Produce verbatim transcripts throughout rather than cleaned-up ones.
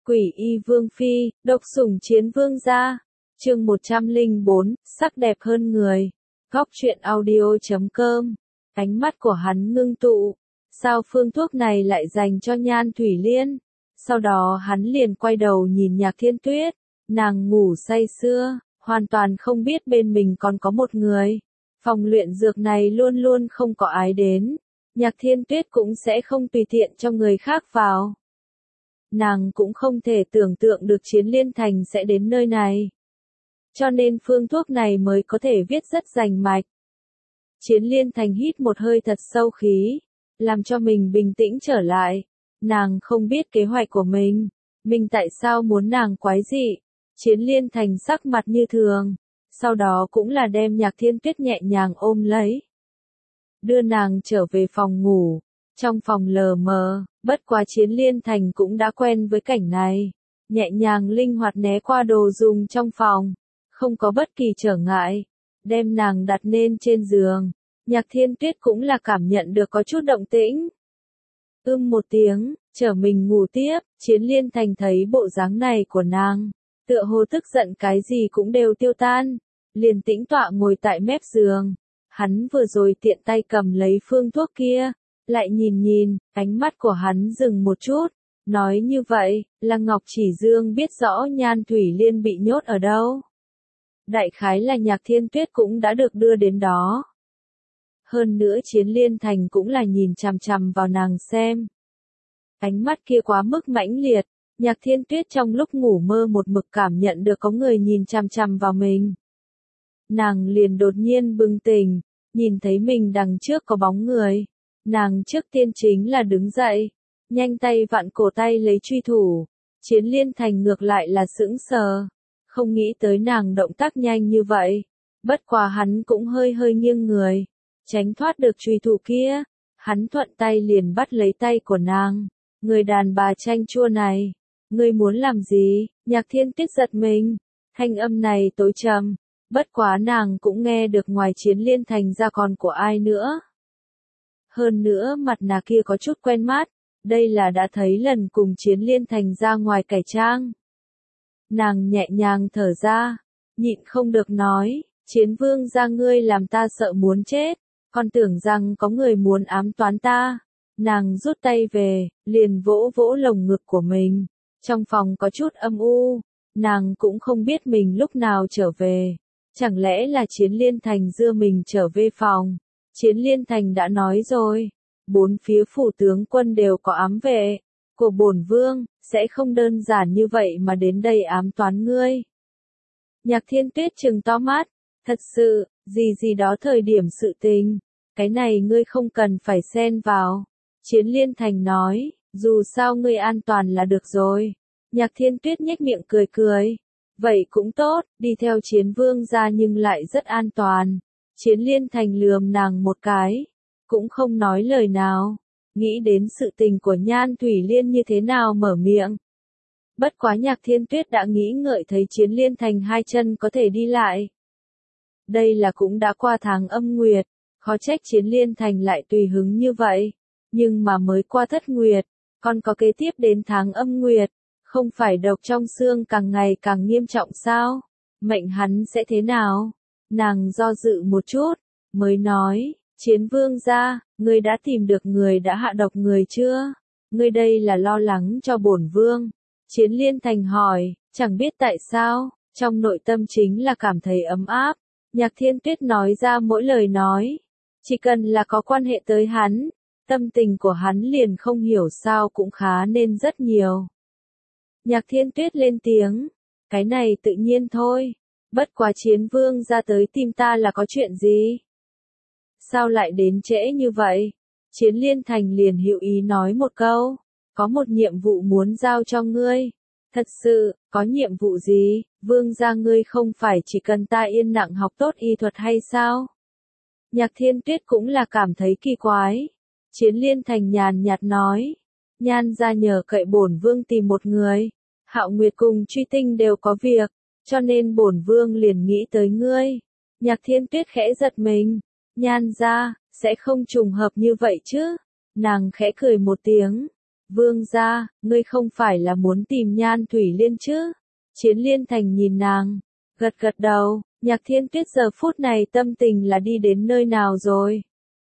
Quỷ y vương phi, độc sủng chiến vương gia. Chương một trăm lẻ bốn, sắc đẹp hơn người. Góc truyện audio chấm com. Ánh mắt của hắn ngưng tụ. Sao phương thuốc này lại dành cho Nhan Thủy Liên? Sau đó hắn liền quay đầu nhìn Nhạc Thiên Tuyết. Nàng ngủ say sưa, hoàn toàn không biết bên mình còn có một người. Phòng luyện dược này luôn luôn không có ai đến. Nhạc Thiên Tuyết cũng sẽ không tùy tiện cho người khác vào. Nàng cũng không thể tưởng tượng được Chiến Liên Thành sẽ đến nơi này. Cho nên phương thuốc này mới có thể viết rất rành mạch. Chiến Liên Thành hít một hơi thật sâu khí, làm cho mình bình tĩnh trở lại. Nàng không biết kế hoạch của mình, mình tại sao muốn nàng quái dị. Chiến Liên Thành sắc mặt như thường, sau đó cũng là đem Nhạc Thiên Tuyết nhẹ nhàng ôm lấy. Đưa nàng trở về phòng ngủ, trong phòng lờ mờ, bất quá Chiến Liên Thành cũng đã quen với cảnh này. Nhẹ nhàng linh hoạt né qua đồ dùng trong phòng, không có bất kỳ trở ngại, đem nàng đặt lên trên giường. Nhạc Thiên Tuyết cũng là cảm nhận được có chút động tĩnh. Ưm một tiếng, trở mình ngủ tiếp, Chiến Liên Thành thấy bộ dáng này của nàng, tựa hồ tức giận cái gì cũng đều tiêu tan, liền tĩnh tọa ngồi tại mép giường. Hắn vừa rồi tiện tay cầm lấy phương thuốc kia, lại nhìn nhìn, ánh mắt của hắn dừng một chút, nói như vậy, là Ngọc Chỉ Dương biết rõ Nhan Thủy Liên bị nhốt ở đâu. Đại khái là Nhạc Thiên Tuyết cũng đã được đưa đến đó. Hơn nữa Chiến Liên Thành cũng là nhìn chằm chằm vào nàng xem. Ánh mắt kia quá mức mãnh liệt, Nhạc Thiên Tuyết trong lúc ngủ mơ một mực cảm nhận được có người nhìn chằm chằm vào mình. Nàng liền đột nhiên bừng tỉnh, nhìn thấy mình đằng trước có bóng người. Nàng trước tiên chính là đứng dậy, nhanh tay vặn cổ tay lấy truy thủ. Chiến Liên Thành ngược lại là sững sờ, không nghĩ tới nàng động tác nhanh như vậy. Bất quá hắn cũng hơi hơi nghiêng người, tránh thoát được truy thủ kia. Hắn thuận tay liền bắt lấy tay của nàng. Người đàn bà chanh chua này, ngươi muốn làm gì? Nhạc Thiên Tuyết giật mình, thanh âm này tối trầm. Bất quá nàng cũng nghe được ngoài Chiến Liên Thành ra còn của ai nữa. Hơn nữa mặt nạ kia có chút quen mắt, đây là đã thấy lần cùng Chiến Liên Thành ra ngoài cải trang. Nàng nhẹ nhàng thở ra, nhịn không được nói, Chiến Vương gia ngươi làm ta sợ muốn chết, còn tưởng rằng có người muốn ám toán ta. Nàng rút tay về, liền vỗ vỗ lồng ngực của mình, trong phòng có chút âm u, nàng cũng không biết mình lúc nào trở về. Chẳng lẽ là Chiến Liên Thành đưa mình trở về phòng? Chiến Liên Thành đã nói rồi, bốn phía phủ tướng quân đều có ám vệ của bổn vương, sẽ không đơn giản như vậy mà đến đây ám toán ngươi. Nhạc Thiên Tuyết trừng to mắt, thật sự, gì gì đó thời điểm sự tình, cái này ngươi không cần phải xen vào. Chiến Liên Thành nói, dù sao ngươi an toàn là được rồi. Nhạc Thiên Tuyết nhếch miệng cười cười. Vậy cũng tốt, đi theo Chiến Vương gia nhưng lại rất an toàn. Chiến Liên Thành lườm nàng một cái, cũng không nói lời nào, nghĩ đến sự tình của Nhan Thủy Liên như thế nào mở miệng. Bất quá Nhạc Thiên Tuyết đã nghĩ ngợi thấy Chiến Liên Thành hai chân có thể đi lại. Đây là cũng đã qua tháng âm nguyệt, khó trách Chiến Liên Thành lại tùy hứng như vậy, nhưng mà mới qua thất nguyệt, còn có kế tiếp đến tháng âm nguyệt. Không phải độc trong xương càng ngày càng nghiêm trọng sao? Mệnh hắn sẽ thế nào? Nàng do dự một chút, mới nói, Chiến Vương gia, ngươi đã tìm được người đã hạ độc người chưa? Ngươi đây là lo lắng cho bổn vương. Chiến Liên Thành hỏi, chẳng biết tại sao, trong nội tâm chính là cảm thấy ấm áp. Nhạc Thiên Tuyết nói ra mỗi lời nói, chỉ cần là có quan hệ tới hắn, tâm tình của hắn liền không hiểu sao cũng khá nên rất nhiều. Nhạc Thiên Tuyết lên tiếng, cái này tự nhiên thôi, bất quá Chiến Vương ra tới tìm ta là có chuyện gì? Sao lại đến trễ như vậy? Chiến Liên Thành liền hữu ý nói một câu, có một nhiệm vụ muốn giao cho ngươi. Thật sự, có nhiệm vụ gì? Vương gia ngươi không phải chỉ cần ta yên lặng học tốt y thuật hay sao? Nhạc Thiên Tuyết cũng là cảm thấy kỳ quái. Chiến Liên Thành nhàn nhạt nói, Nhan gia nhờ cậy bổn vương tìm một người. Hạo Nguyệt cùng Truy Tinh đều có việc, cho nên bổn vương liền nghĩ tới ngươi. Nhạc Thiên Tuyết khẽ giật mình, Nhan gia, sẽ không trùng hợp như vậy chứ? Nàng khẽ cười một tiếng, Vương gia, ngươi không phải là muốn tìm Nhan Thủy Liên chứ? Chiến Liên Thành nhìn nàng, gật gật đầu, Nhạc Thiên Tuyết giờ phút này tâm tình là đi đến nơi nào rồi?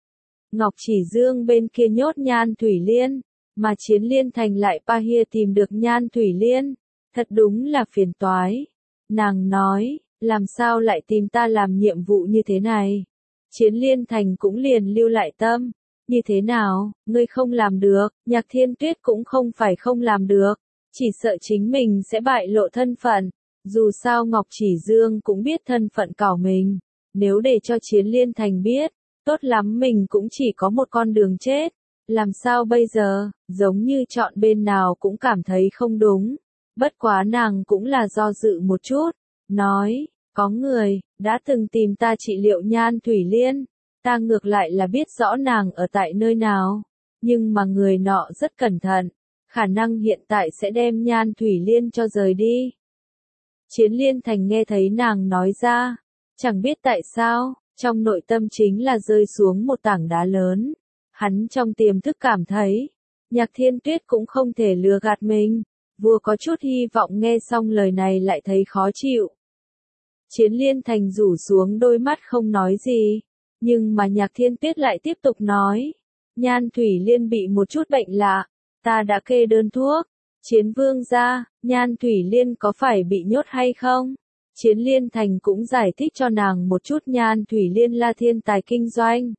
Ngọc Chỉ Dương bên kia nhốt Nhan Thủy Liên, mà Chiến Liên Thành lại pa hia tìm được Nhan Thủy Liên, thật đúng là phiền toái. Nàng nói, làm sao lại tìm ta làm nhiệm vụ như thế này? Chiến Liên Thành cũng liền lưu lại tâm, như thế nào, ngươi không làm được, Nhạc Thiên Tuyết cũng không phải không làm được, chỉ sợ chính mình sẽ bại lộ thân phận, dù sao Ngọc Chỉ Dương cũng biết thân phận cảo mình, nếu để cho Chiến Liên Thành biết, tốt lắm mình cũng chỉ có một con đường chết, làm sao bây giờ, giống như chọn bên nào cũng cảm thấy không đúng, bất quá nàng cũng là do dự một chút, nói, có người, đã từng tìm ta trị liệu Nhan Thủy Liên, ta ngược lại là biết rõ nàng ở tại nơi nào, nhưng mà người nọ rất cẩn thận, khả năng hiện tại sẽ đem Nhan Thủy Liên cho rời đi. Chiến Liên Thành nghe thấy nàng nói ra, chẳng biết tại sao, trong nội tâm chính là rơi xuống một tảng đá lớn, hắn trong tiềm thức cảm thấy, Nhạc Thiên Tuyết cũng không thể lừa gạt mình, vua có chút hy vọng nghe xong lời này lại thấy khó chịu. Chiến Liên Thành rủ xuống đôi mắt không nói gì, nhưng mà Nhạc Thiên Tuyết lại tiếp tục nói, Nhan Thủy Liên bị một chút bệnh lạ, ta đã kê đơn thuốc, Chiến Vương gia, Nhan Thủy Liên có phải bị nhốt hay không? Chiến Liên Thành cũng giải thích cho nàng một chút Nhan Thủy Liên là thiên tài kinh doanh.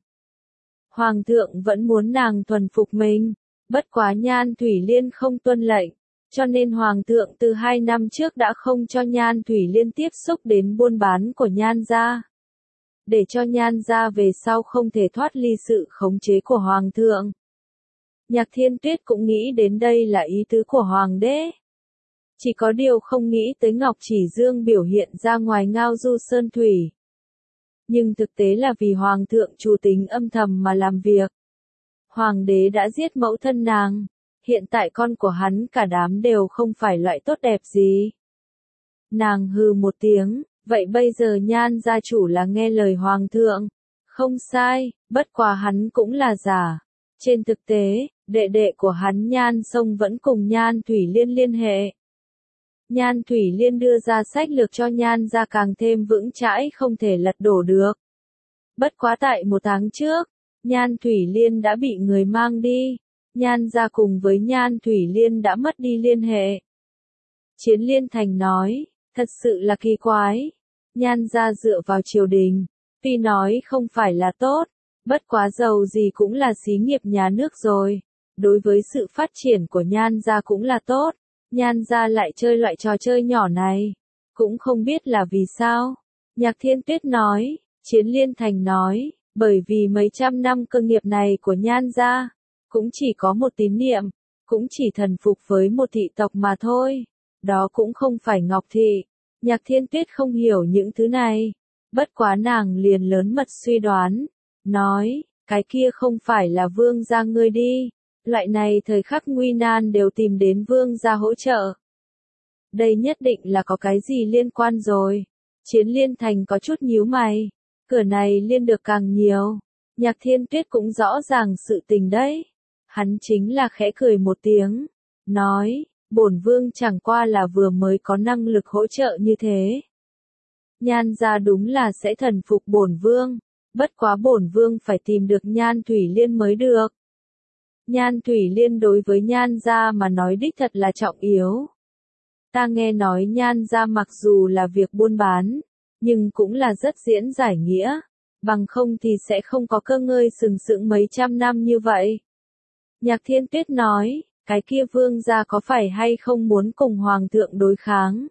Hoàng thượng vẫn muốn nàng thuần phục mình, bất quá Nhan Thủy Liên không tuân lệnh, cho nên Hoàng thượng từ hai năm trước đã không cho Nhan Thủy Liên tiếp xúc đến buôn bán của Nhan gia. Để cho Nhan gia về sau không thể thoát ly sự khống chế của Hoàng thượng. Nhạc Thiên Tuyết cũng nghĩ đến đây là ý tứ của Hoàng đế. Chỉ có điều không nghĩ tới Ngọc Chỉ Dương biểu hiện ra ngoài ngao du sơn thủy. Nhưng thực tế là vì Hoàng thượng chủ tính âm thầm mà làm việc. Hoàng đế đã giết mẫu thân nàng, hiện tại con của hắn cả đám đều không phải loại tốt đẹp gì. Nàng hừ một tiếng, vậy bây giờ Nhan gia chủ là nghe lời Hoàng thượng. Không sai, bất quá hắn cũng là giả. Trên thực tế, đệ đệ của hắn Nhan Sông vẫn cùng Nhan Thủy Liên liên hệ. Nhan Thủy Liên đưa ra sách lược cho Nhan gia càng thêm vững chãi không thể lật đổ được. Bất quá tại một tháng trước, Nhan Thủy Liên đã bị người mang đi. Nhan gia cùng với Nhan Thủy Liên đã mất đi liên hệ. Chiến Liên Thành nói, thật sự là kỳ quái. Nhan gia dựa vào triều đình, tuy nói không phải là tốt, bất quá giàu gì cũng là xí nghiệp nhà nước rồi. Đối với sự phát triển của Nhan gia cũng là tốt. Nhan gia lại chơi loại trò chơi nhỏ này, cũng không biết là vì sao. Nhạc Thiên Tuyết nói, Chiến Liên Thành nói, bởi vì mấy trăm năm cơ nghiệp này của Nhan gia, cũng chỉ có một tín niệm, cũng chỉ thần phục với một thị tộc mà thôi, đó cũng không phải Ngọc Thị. Nhạc Thiên Tuyết không hiểu những thứ này, bất quá nàng liền lớn mật suy đoán, nói, cái kia không phải là vương gia ngươi đi. Loại này thời khắc nguy nan đều tìm đến vương gia hỗ trợ. Đây nhất định là có cái gì liên quan rồi. Chiến Liên Thành có chút nhíu mày. Cửa này liên được càng nhiều. Nhạc Thiên Tuyết cũng rõ ràng sự tình đấy. Hắn chính là khẽ cười một tiếng. Nói, bổn vương chẳng qua là vừa mới có năng lực hỗ trợ như thế. Nhan gia đúng là sẽ thần phục bổn vương. Bất quá bổn vương phải tìm được Nhan Thủy Liên mới được. Nhan Thủy Liên đối với Nhan gia mà nói đích thật là trọng yếu. Ta nghe nói Nhan gia mặc dù là việc buôn bán, nhưng cũng là rất diễn giải nghĩa, bằng không thì sẽ không có cơ ngơi sừng sững mấy trăm năm như vậy. Nhạc Thiên Tuyết nói, cái kia vương gia có phải hay không muốn cùng Hoàng thượng đối kháng?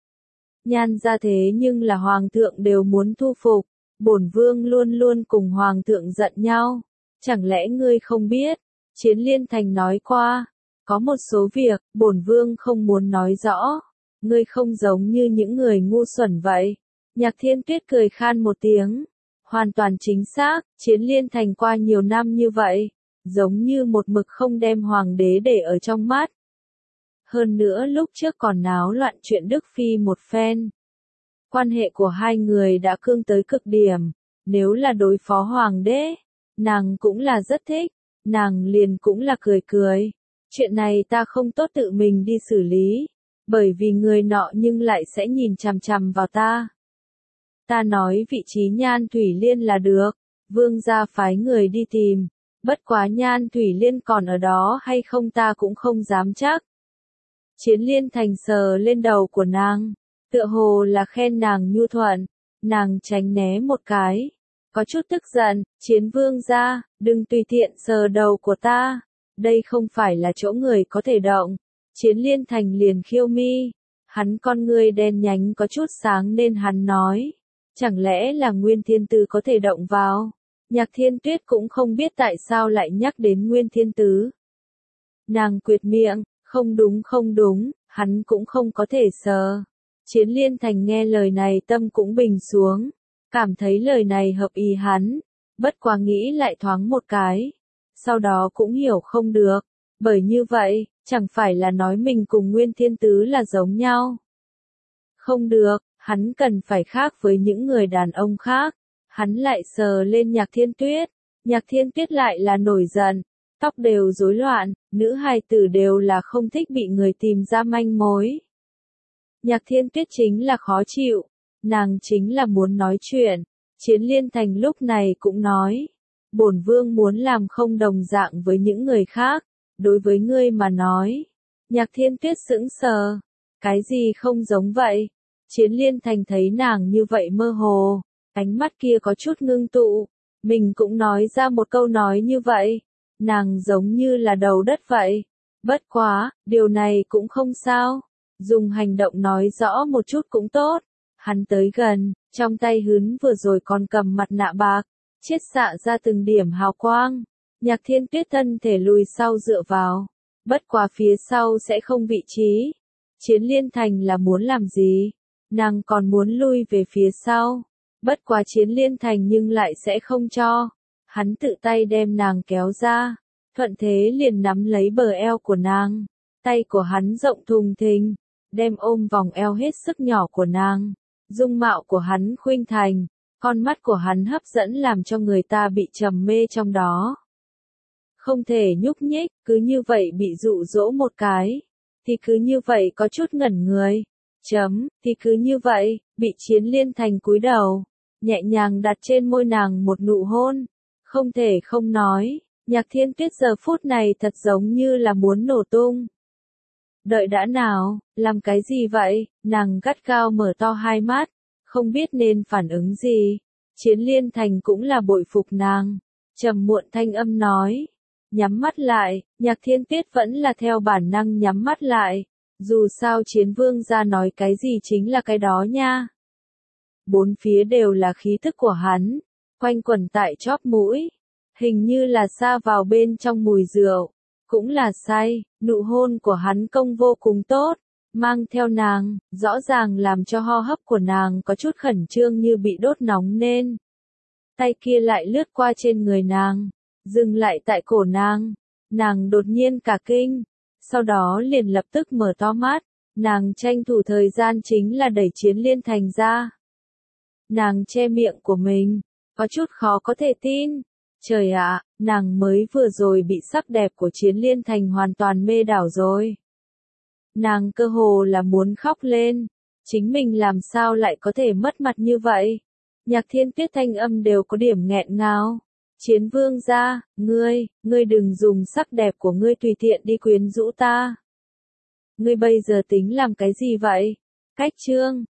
Nhan gia thế nhưng là Hoàng thượng đều muốn thu phục, bổn vương luôn luôn cùng Hoàng thượng giận nhau, chẳng lẽ ngươi không biết? Chiến Liên Thành nói qua, có một số việc, bổn vương không muốn nói rõ, ngươi không giống như những người ngu xuẩn vậy. Nhạc Thiên Tuyết cười khan một tiếng, hoàn toàn chính xác, Chiến Liên Thành qua nhiều năm như vậy, giống như một mực không đem hoàng đế để ở trong mắt. Hơn nữa lúc trước còn náo loạn chuyện Đức Phi một phen. Quan hệ của hai người đã cương tới cực điểm, nếu là đối phó hoàng đế, nàng cũng là rất thích. Nàng liền cũng là cười cười. chuyện này ta không tốt tự mình đi xử lý, bởi vì người nọ nhưng lại sẽ nhìn chằm chằm vào ta. Ta nói vị trí Nhan Thủy Liên là được, vương gia phái người đi tìm, bất quá Nhan Thủy Liên còn ở đó hay không ta cũng không dám chắc. Chiến Liên Thành sờ lên đầu của nàng, tựa hồ là khen nàng nhu thuận, nàng tránh né một cái, có chút tức giận, Chiến vương gia, đừng tùy tiện sờ đầu của ta, đây không phải là chỗ người có thể động. Chiến Liên Thành liền khiêu mi, hắn con ngươi đen nhánh có chút sáng nên hắn nói, chẳng lẽ là Nguyên Thiên Tứ có thể động vào? Nhạc Thiên Tuyết cũng không biết tại sao lại nhắc đến Nguyên Thiên Tứ. Nàng quyệt miệng, không đúng không đúng, hắn cũng không có thể sờ. Chiến Liên Thành nghe lời này tâm cũng bình xuống, cảm thấy lời này hợp ý hắn, bất quá nghĩ lại thoáng một cái, sau đó cũng hiểu không được, bởi như vậy, chẳng phải là nói mình cùng Nguyên Thiên Tứ là giống nhau. Không được, hắn cần phải khác với những người đàn ông khác. Hắn lại sờ lên Nhạc Thiên Tuyết, Nhạc Thiên Tuyết lại là nổi giận, tóc đều rối loạn, nữ hài tử đều là không thích bị người tìm ra manh mối. Nhạc Thiên Tuyết chính là khó chịu, nàng chính là muốn nói chuyện. Chiến Liên Thành lúc này cũng nói, bổn vương muốn làm không đồng dạng với những người khác, đối với ngươi mà nói. Nhạc Thiên Tuyết sững sờ, cái gì không giống vậy? Chiến Liên Thành thấy nàng như vậy mơ hồ, ánh mắt kia có chút ngưng tụ, mình cũng nói ra một câu nói như vậy, nàng giống như là đầu đất vậy. Bất quá, điều này cũng không sao, dùng hành động nói rõ một chút cũng tốt. Hắn tới gần, trong tay hướn vừa rồi còn cầm mặt nạ bạc, chiết xạ ra từng điểm hào quang. Nhạc Thiên Tuyết thân thể lùi sau dựa vào, bất quá phía sau sẽ không vị trí. Chiến Liên Thành là muốn làm gì? Nàng còn muốn lui về phía sau. Bất quá Chiến Liên Thành nhưng lại sẽ không cho. Hắn tự tay đem nàng kéo ra, thuận thế liền nắm lấy bờ eo của nàng. Tay của hắn rộng thùng thình, đem ôm vòng eo hết sức nhỏ của nàng. Dung mạo của hắn khuynh thành, con mắt của hắn hấp dẫn làm cho người ta bị trầm mê trong đó. Không thể nhúc nhích, cứ như vậy bị dụ dỗ một cái, thì cứ như vậy có chút ngẩn người. Chấm, thì cứ như vậy, bị Chiến Liên Thành cúi đầu, nhẹ nhàng đặt trên môi nàng một nụ hôn. Không thể không nói, Nhạc Thiên Tuyết giờ phút này thật giống như là muốn nổ tung. Đợi đã nào, làm cái gì vậy? Nàng gắt gao mở to hai mắt, không biết nên phản ứng gì. Chiến Liên Thành cũng là bội phục nàng, trầm muộn thanh âm nói, nhắm mắt lại. Nhạc Thiên Tuyết vẫn là theo bản năng nhắm mắt lại, dù sao Chiến Vương gia nói cái gì chính là cái đó nha. Bốn phía đều là khí thức của hắn, quanh quẩn tại chóp mũi, hình như là sa vào bên trong mùi rượu, cũng là say. Nụ hôn của hắn công vô cùng tốt, mang theo nàng, rõ ràng làm cho hô hấp của nàng có chút khẩn trương như bị đốt nóng nên. Tay kia lại lướt qua trên người nàng, dừng lại tại cổ nàng, nàng đột nhiên cả kinh, sau đó liền lập tức mở to mắt, nàng tranh thủ thời gian chính là đẩy Chiến Liên Thành ra. Nàng che miệng của mình, có chút khó có thể tin. Trời ạ, nàng mới vừa rồi bị sắc đẹp của Chiến Liên Thành hoàn toàn mê đảo rồi. Nàng cơ hồ là muốn khóc lên, chính mình làm sao lại có thể mất mặt như vậy. Nhạc Thiên Tuyết thanh âm đều có điểm nghẹn ngào. Chiến Vương gia, ngươi, ngươi đừng dùng sắc đẹp của ngươi tùy tiện đi quyến rũ ta. Ngươi bây giờ tính làm cái gì vậy? Cách chương